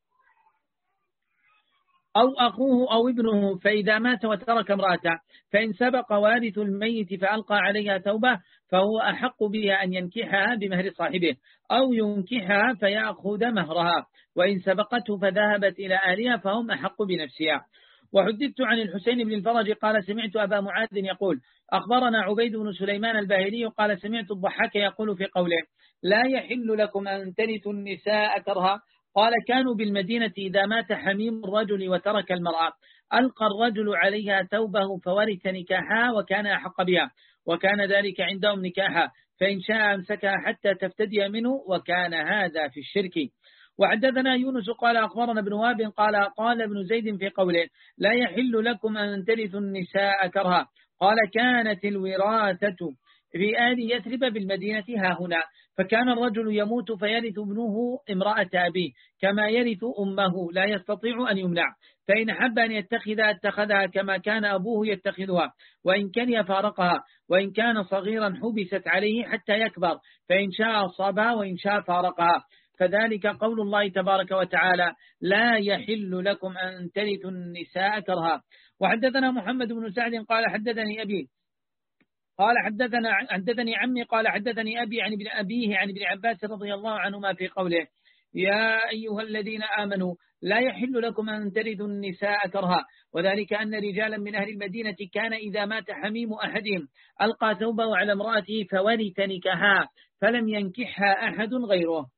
أو أخوه أو ابنه، فإذا مات وترك امرأته فإن سبق وارث الميت فألقى عليها توبة فهو أحق بها أن ينكحها بمهر صاحبه أو ينكحها فيأخذ مهرها، وإن سبقته فذهبت إلى أهلها فهم أحق بنفسها. وحدثت عن الحسين بن الفرج قال سمعت أبا معاذ يقول أخبرنا عبيد بن سليمان الباهلي قال سمعت الضحاك يقول في قوله لا يحل لكم أن ترثوا النساء كرها. قال كانوا بالمدينة إذا مات حميم الرجل وترك المرأة ألقى الرجل عليها توبه فورث نكاحها وكان أحق بها، وكان ذلك عندهم نكاحا، فإن شاء أمسكها حتى تفتدي منه، وكان هذا في الشرك. وحدثنا يونس قال أخبرنا ابن وهب قال قال ابن زيد في قوله لا يحل لكم أن ترثوا النساء كرها. قال كانت الوراثة في آل يثرب بالمدينة ها هنا، فكان الرجل يموت فيرث ابنه امرأة أبيه كما يرث أمه لا يستطيع أن يمنع، فإن حب أن يتخذها اتخذها كما كان أبوه يتخذها، وإن كان فارقها، وإن كان صغيرا حبست عليه حتى يكبر، فإن شاء أصابها وإن شاء فارقها. فذلك قول الله تبارك وتعالى لا يحل لكم أن ترثوا النساء كرها. وحدثنا محمد بن سعد قال حدثني أبي قال حدثنا حدثني عمي قال حدثني أبي عن ابن أبيه عن ابن عباس رضي الله عنهما في قوله يا أيها الذين آمنوا لا يحل لكم أن ترثوا النساء كرها، وذلك أن رجالا من أهل المدينة كان إذا مات حميم أحدهم ألقى ثوبه على امرأته فورث نكاحها فلم ينكحها أحد غيره،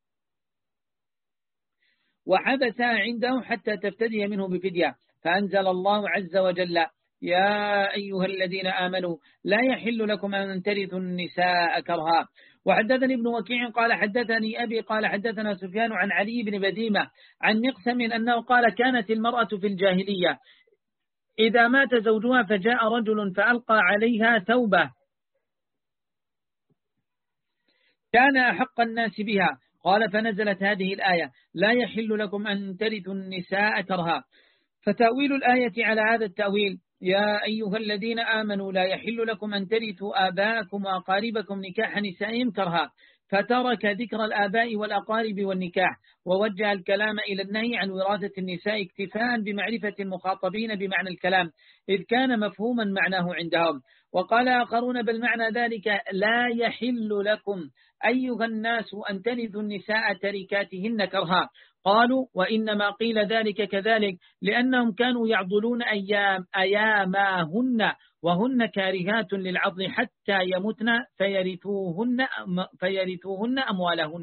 وحبسها عنده حتى تفتدي منه بفدية، فأنزل الله عز وجل يا أيها الذين آمنوا لا يحل لكم أن ترثوا النساء كرها. وحدثني ابن وكيع قال حدثني أبي قال حدثنا سفيان عن علي بن بديمة عن مقسم أنه قال كانت المرأة في الجاهلية إذا مات زوجها فجاء رجل فألقى عليها ثوبه كان أحق الناس بها، قال فنزلت هذه الآية لا يحل لكم أن ترثوا النساء كرها. فتأويل الآية على هذا التأويل يا أيها الذين آمنوا لا يحل لكم أن ترثوا آباءكم وأقاربكم نكاح نسائهم كرها، فترك ذكر الآباء والأقارب والنكاح ووجه الكلام إلى النهي عن وراثة النساء اكتفاء بمعرفة المخاطبين بمعنى الكلام إذ كان مفهوما معناه عندهم. وقال آخرون بل معنى ذلك لا يحل لكم أيها الناس أن ترثوا النساء تركاتهن كرها، قالوا وإنما قيل ذلك كذلك لأنهم كانوا يعضلون أيام أياماهن وهن كارهات للعضل حتى يمتن فيرثوهن, فيرثوهن أموالهن.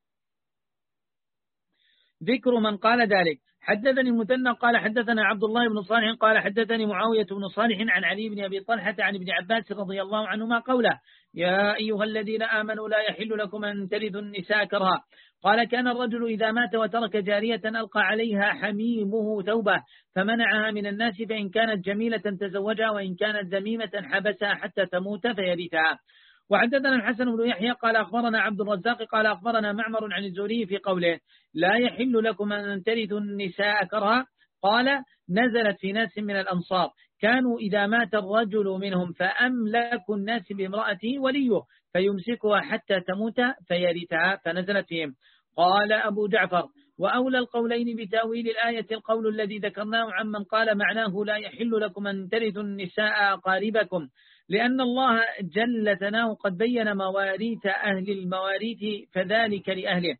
ذكر من قال ذلك. حدثني المثنى قال حدثنا عبد الله بن صالح قال حدثني معاوية بن صالح عن علي بن أبي طلحة عن ابن عباس رضي الله عنهما قوله يا أيها الذين آمنوا لا يحل لكم أن ترثوا النساء كرها، قال كان الرجل إذا مات وترك جارية ألقى عليها حميمه ثوبه فمنعها من الناس، فإن كانت جميلة تزوجها وإن كانت ذميمة حبسها حتى تموت فيرثها. وحدثنا الحسن بن يحيى قال أخبرنا عبد الرزاق قال أخبرنا معمر عن الزهري في قوله لا يحل لكم أن ترثوا النساء كرها، قال نزلت في ناس من الأنصار كانوا إذا مات الرجل منهم فأملك الناس بامرأته وليه فيمسكها حتى تموت فيرثها فنزلت فيهم. قال أبو جعفر وأولى القولين بتأويل الآية القول الذي ذكرناه عمن قال معناه لا يحل لكم أن ترثوا النساء أقاربكم، لأن الله جل ثناه قد بين مواريث أهل المواريث فذلك لأهله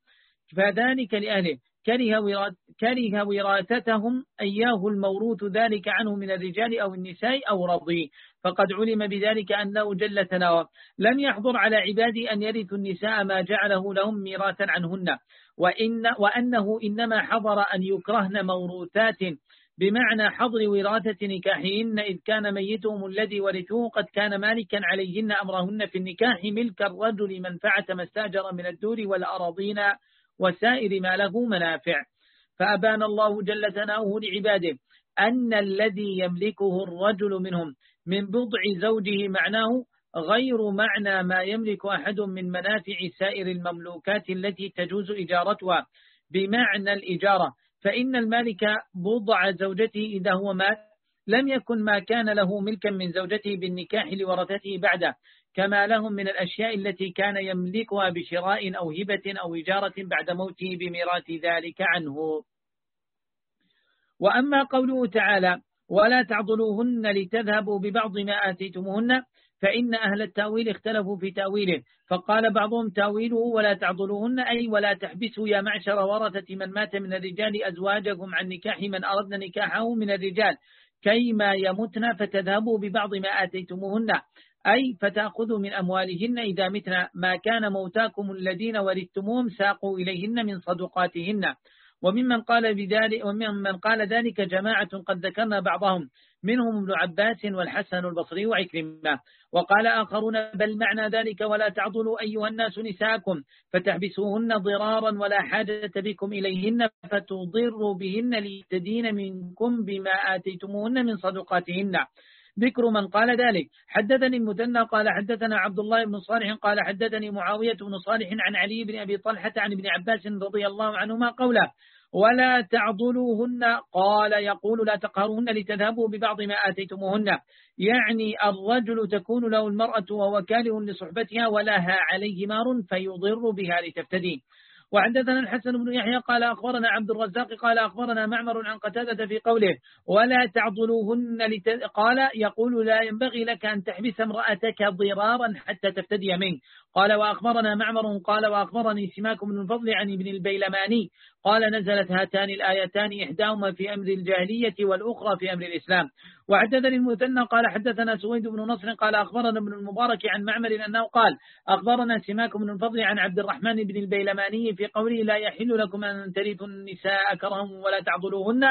فذلك لأهله كره كره وراثتهم أياه الموروث ذلك عنه من الرجال أو النساء أو رضي، فقد علم بذلك أنه جل ثناه لم يحضر على عباده أن يرثوا النساء ما جعله لهم ميراثا عنهن، وإن وأنه إنما حضر أن يكرهن موروثات بمعنى حظر وراثة نكاحهن إذ كان ميتهم الذي ورثوه قد كان مالكا عليهن أمرهن في النكاح ملك الرجل منفعة ما استاجر من الدور والأراضين وسائر ما له منافع. فأبان الله جل ثناؤه لعباده أن الذي يملكه الرجل منهم من بضع زوجه معناه غير معنى ما يملك أحد من منافع سائر المملوكات التي تجوز إجارتها بمعنى الإجارة، فإن المالك بضع زوجته إذا هو مات لم يكن ما كان له ملكا من زوجته بالنكاح لورثته بعده، كما لهم من الأشياء التي كان يملكها بشراء أو هبة أو إجارة بعد موته بميراث ذلك عنه. وأما قوله تعالى ولا تعضلوهن لتذهبوا ببعض ما آتيتموهن، فإن أهل التأويل اختلفوا في تأويله، فقال بعضهم تأويله ولا تعضلوهن أي ولا تحبسوا يا معشر ورثة من مات من الرجال أزواجكم عن نكاح من أردنا نكاحه من الرجال كيما يمتن فتذهبوا ببعض ما آتيتموهن، أي فتأخذوا من أموالهن إذا متنا ما كان موتاكم الذين ورثتموهم ساقوا إليهن من صدقاتهن. وممن قال بذلك وممن قال ذلك جماعة قد ذكرنا بعضهم منهم ابن عباس والحسن البصري وعكرمة. وقال آخرون بل معنى ذلك ولا تعضلوا أيها الناس نساءكم فتحبسوهن ضرارا ولا حاجة بكم إليهن فتضروا بهن ليستدين منكم بما آتيتموهن من صدقاتهن. ذكر من قال ذلك. حدثني المثنى قال حدثنا عبد الله بن صالح قال حدثني معاوية بن صالح عن علي بن أبي طلحة عن ابن عباس رضي الله عنهما قوله ولا تعضلوهن، قال يقول لا تقهروهن لتذهبوا ببعض ما آتيتموهن، يعني الرجل تكون له المرأة وهو كاره لصحبتها ولها عليه مار فيضر بها لتفتدي. وحدثنا الحسن بن يحيى قال أخبرنا عبد الرزاق قال أخبرنا معمر عن قتادة في قوله ولا تعضلوهن لت... قال يقول لا ينبغي لك أن تحبس امرأتك ضرارا حتى تفتدي منك. قال وأخبرنا معمر قال وأخبرني سماك بن الفضل عن ابن البيلماني قال نزلت هاتان الآيتان إحداهما في أمر الجاهلية والأخرى في أمر الإسلام. وحدثني المثنى قال حدثنا سويد بن نصر قال أخبرنا ابن المبارك عن معمر أنه قال أخبرنا سماك بن الفضل عن عبد الرحمن بن البيلماني في قوله لا يحل لكم أن ترثوا النساء كرها ولا تعضلوهن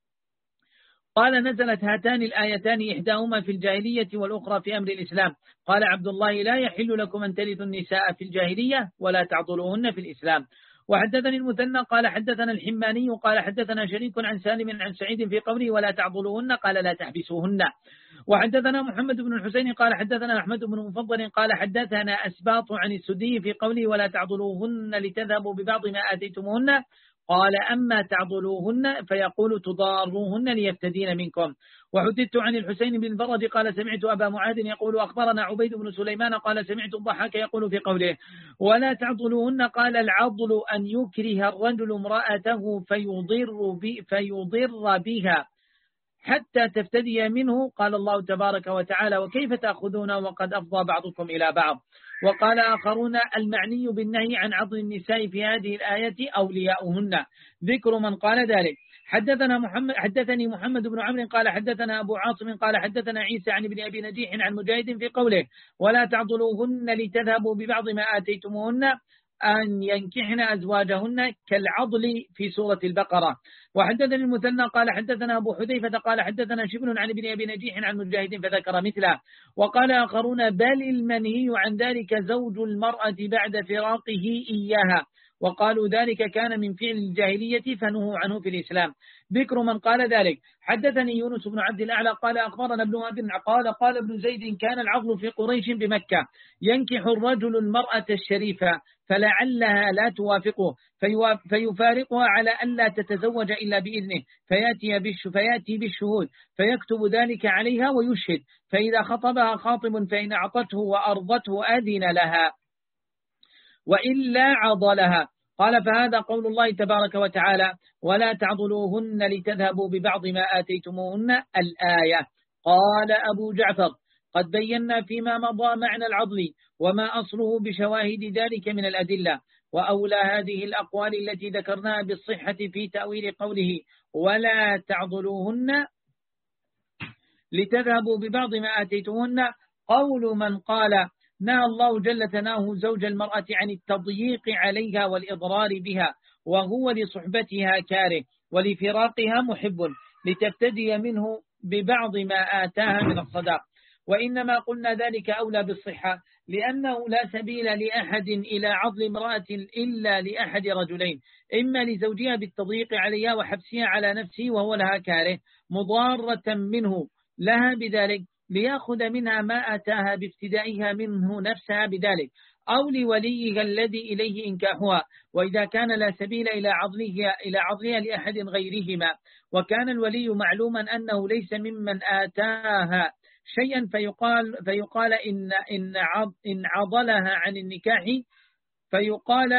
قال نزلت هاتان الآيتان إحداهما في الجاهلية والأخرى في أمر الإسلام. قال عبد الله لا يحل لكم أن ترثوا النساء في الجاهلية ولا تعضلوهن في الإسلام. وحدثني المثنى قال حدثنا الحماني قال حدثنا شريك عن سالم عن سعيد في قوله ولا تعضلوهن قال لا تحبسوهن. وحدثنا محمد بن الحسين قال حدثنا أحمد بن مفضل قال حدثنا أسباط عن السدي في قوله ولا تعضلوهن لتذهبوا ببعض ما آتيتموهن قال أما تعضلوهن فيقول تضاروهن ليفتدين منكم. وحدثت عن الحسين بن البرد قال سمعت أبا معاذ يقول أخبرنا عبيد بن سليمان قال سمعت الضحاك يقول في قوله ولا تعضلوهن قال العضل أن يكره الرجل امرأته فيضر, بي فيضر بها حتى تفتدي منه. قال الله تبارك وتعالى وكيف تأخذون وقد أفضى بعضكم إلى بعض. وقال آخرون المعني بالنهي عن عضل النساء في هذه الآية أولياؤهن ذكر من قال ذلك. حدثنا محمد حدثني محمد بن عمرو قال حدثنا أبو عاصم قال حدثنا عيسى عن ابن أبي نجيح عن مجاهد في قوله ولا تعضلوهن لتذهبوا ببعض ما آتيتموهن أن ينكحن أزواجهن كالعضل في سورة البقرة. وحدثني المثنى قال حدثنا أبو حذيفة قال حدثنا شبل عن ابن أبي نجيح عن مجاهد فذكر مثله. وقال آخرون بل المنهي عن ذلك زوج المرأة بعد فراقه إياها وقالوا ذلك كان من فعل الجاهلية فنهوا عنه في الإسلام ذكر من قال ذلك. حدثني يونس بن عبد الأعلى قال أخبرنا ابن وهب قال قال ابن زيد كان العضل في قريش بمكة ينكح الرجل المرأة الشريفة فلعلها لا توافقه فيفارقها على أن لا تتزوج إلا بإذنه فيأتي, بالش فيأتي بالشهود فيكتب ذلك عليها ويشهد فإذا خطبها خاطب فإن أعطته وأرضته أذن لها وإلا عضلها. قال فهذا قول الله تبارك وتعالى ولا تعضلوهن لتذهبوا ببعض ما آتيتموهن الآية. قال أبو جعفر قد بينا فيما مضى معنى العضل وما أصله بشواهد ذلك من الأدلة وأولى هذه الأقوال التي ذكرناها بالصحة في تأويل قوله ولا تعضلوهن لتذهبوا ببعض ما آتيتموهن قول من قال نهى الله جل ثناه زوج المرأة عن التضييق عليها والإضرار بها وهو لصحبتها كاره ولفراقها محب لتفتدي منه ببعض ما آتاها من الصداق. وإنما قلنا ذلك أولى بالصحة لأنه لا سبيل لأحد إلى عضل امرأة إلا لأحد رجلين إما لزوجها بالتضييق عليها وحبسها على نفسه وهو لها كاره مضارة منه لها بذلك ليأخذ منها ما أتاها بافتدائها منه نفسها بذلك أو لوليها الذي إليه إنكاحها وإذا كان لا سبيل إلى عضلها, إلى عضلها لأحد غيرهما وكان الولي معلوما أنه ليس ممن آتاها شيئا فيقال, فيقال إن, إن, عض إن عضلها عن النكاح فيقال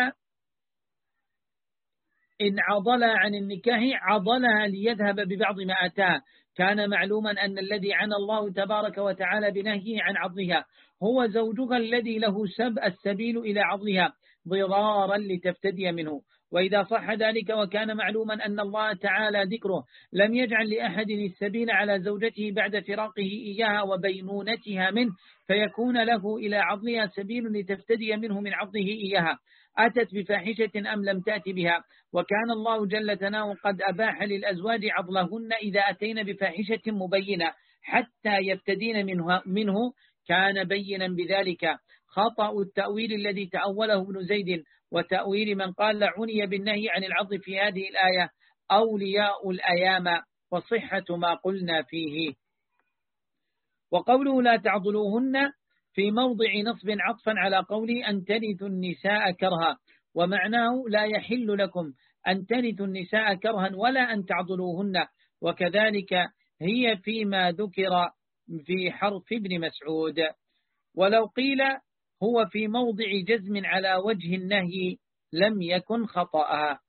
إن عضلها عن النكاح عضلها ليذهب ببعض ما آتاها. كان معلوما أن الذي عنى الله تبارك وتعالى بنهيه عن عضلها هو زوجها الذي له سب السبيل إلى عضلها ضرارا لتفتدي منه. وإذا صح ذلك وكان معلوما أن الله تعالى ذكره لم يجعل لأحد السبيل على زوجته بعد فراقه إياها وبينونتها منه فيكون له إلى عضلها سبيل لتفتدي منه من عضله إياها أتت بفاحشة أم لم تأت بها. وكان الله جل ثناؤه قد أباح للأزواج عضلهن إذا أتين بفاحشة مبينة حتى يفتدين منه, منه كان بينا بذلك. خطأ التأويل الذي تأوله ابن زيد وتأويل من قال عني بالنهي عن العضل في هذه الآية أولياء الأيام وصحة ما قلنا فيه. وقوله لا تعضلوهن في موضع نصب عطفا على قوله أن ترثوا النساء كرها ومعناه لا يحل لكم أن ترثوا النساء كرها ولا أن تعضلوهن وكذلك هي فيما ذكر في حرف ابن مسعود. ولو قيل هو في موضع جزم على وجه النهي لم يكن خطأ.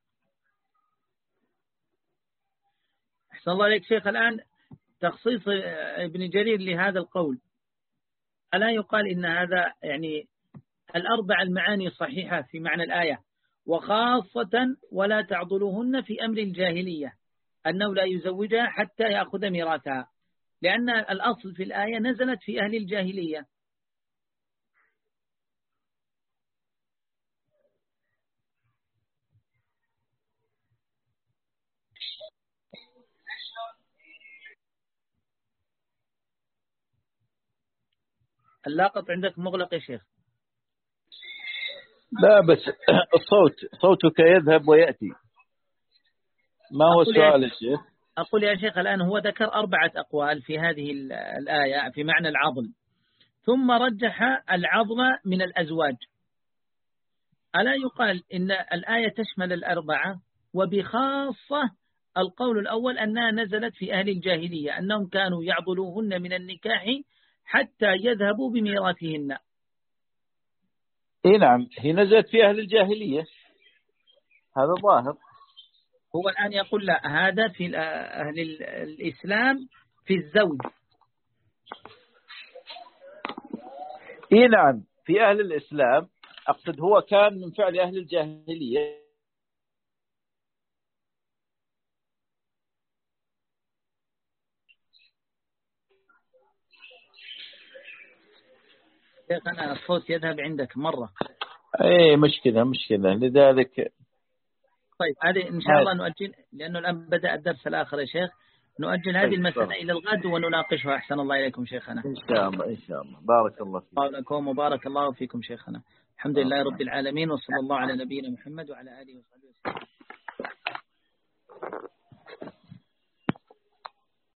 أحسن الله عليك شيخ. الآن تخصيص ابن جرير لهذا القول، ألا يقال إن هذا يعني الأربع المعاني صحيحة في معنى الآية، وخاصة ولا تعضلوهن في أمر الجاهلية، أنه لا يزوجها حتى يأخذ ميراثها، لأن الأصل في الآية نزلت في أهل الجاهلية. اللاقط عندك مغلق يا شيخ؟ لا بس الصوت صوتك يذهب ويأتي. ما هو السؤال يا شيخ؟ أقول يا شيخ الآن هو ذكر أربعة أقوال في هذه الآية في معنى العضل، ثم رجح العظم من الأزواج. ألا يقال إن الآية تشمل الأربعة، وبخاصة القول الأول أنها نزلت في أهل الجاهلية، أنهم كانوا يعضلوهن من النكاح حتى يذهبوا بميراثهن. إيه نعم، هي نزلت في أهل الجاهلية، هذا ظاهر. هو الآن يقول لا، هذا في أهل الإسلام في الزوج. إيه نعم، في أهل الإسلام، أقصد هو كان من فعل أهل الجاهلية. شيخ أنا الصوت يذهب عندك مرة. إيه مشكلة مشكلة لذلك. طيب هذه إن شاء الله نؤجل، لأنه الآن بدأ الدرس الآخر يا شيخ، نؤجل هذه المسألة إلى الغد ونناقشها. أحسن الله إليكم شيخنا. إن شاء الله إن شاء الله. بارك الله فيكم. بارك وبارك الله فيكم شيخنا. الحمد لله رب العالمين، وصلى الله على نبينا محمد وعلى آله وصحبه وسلم.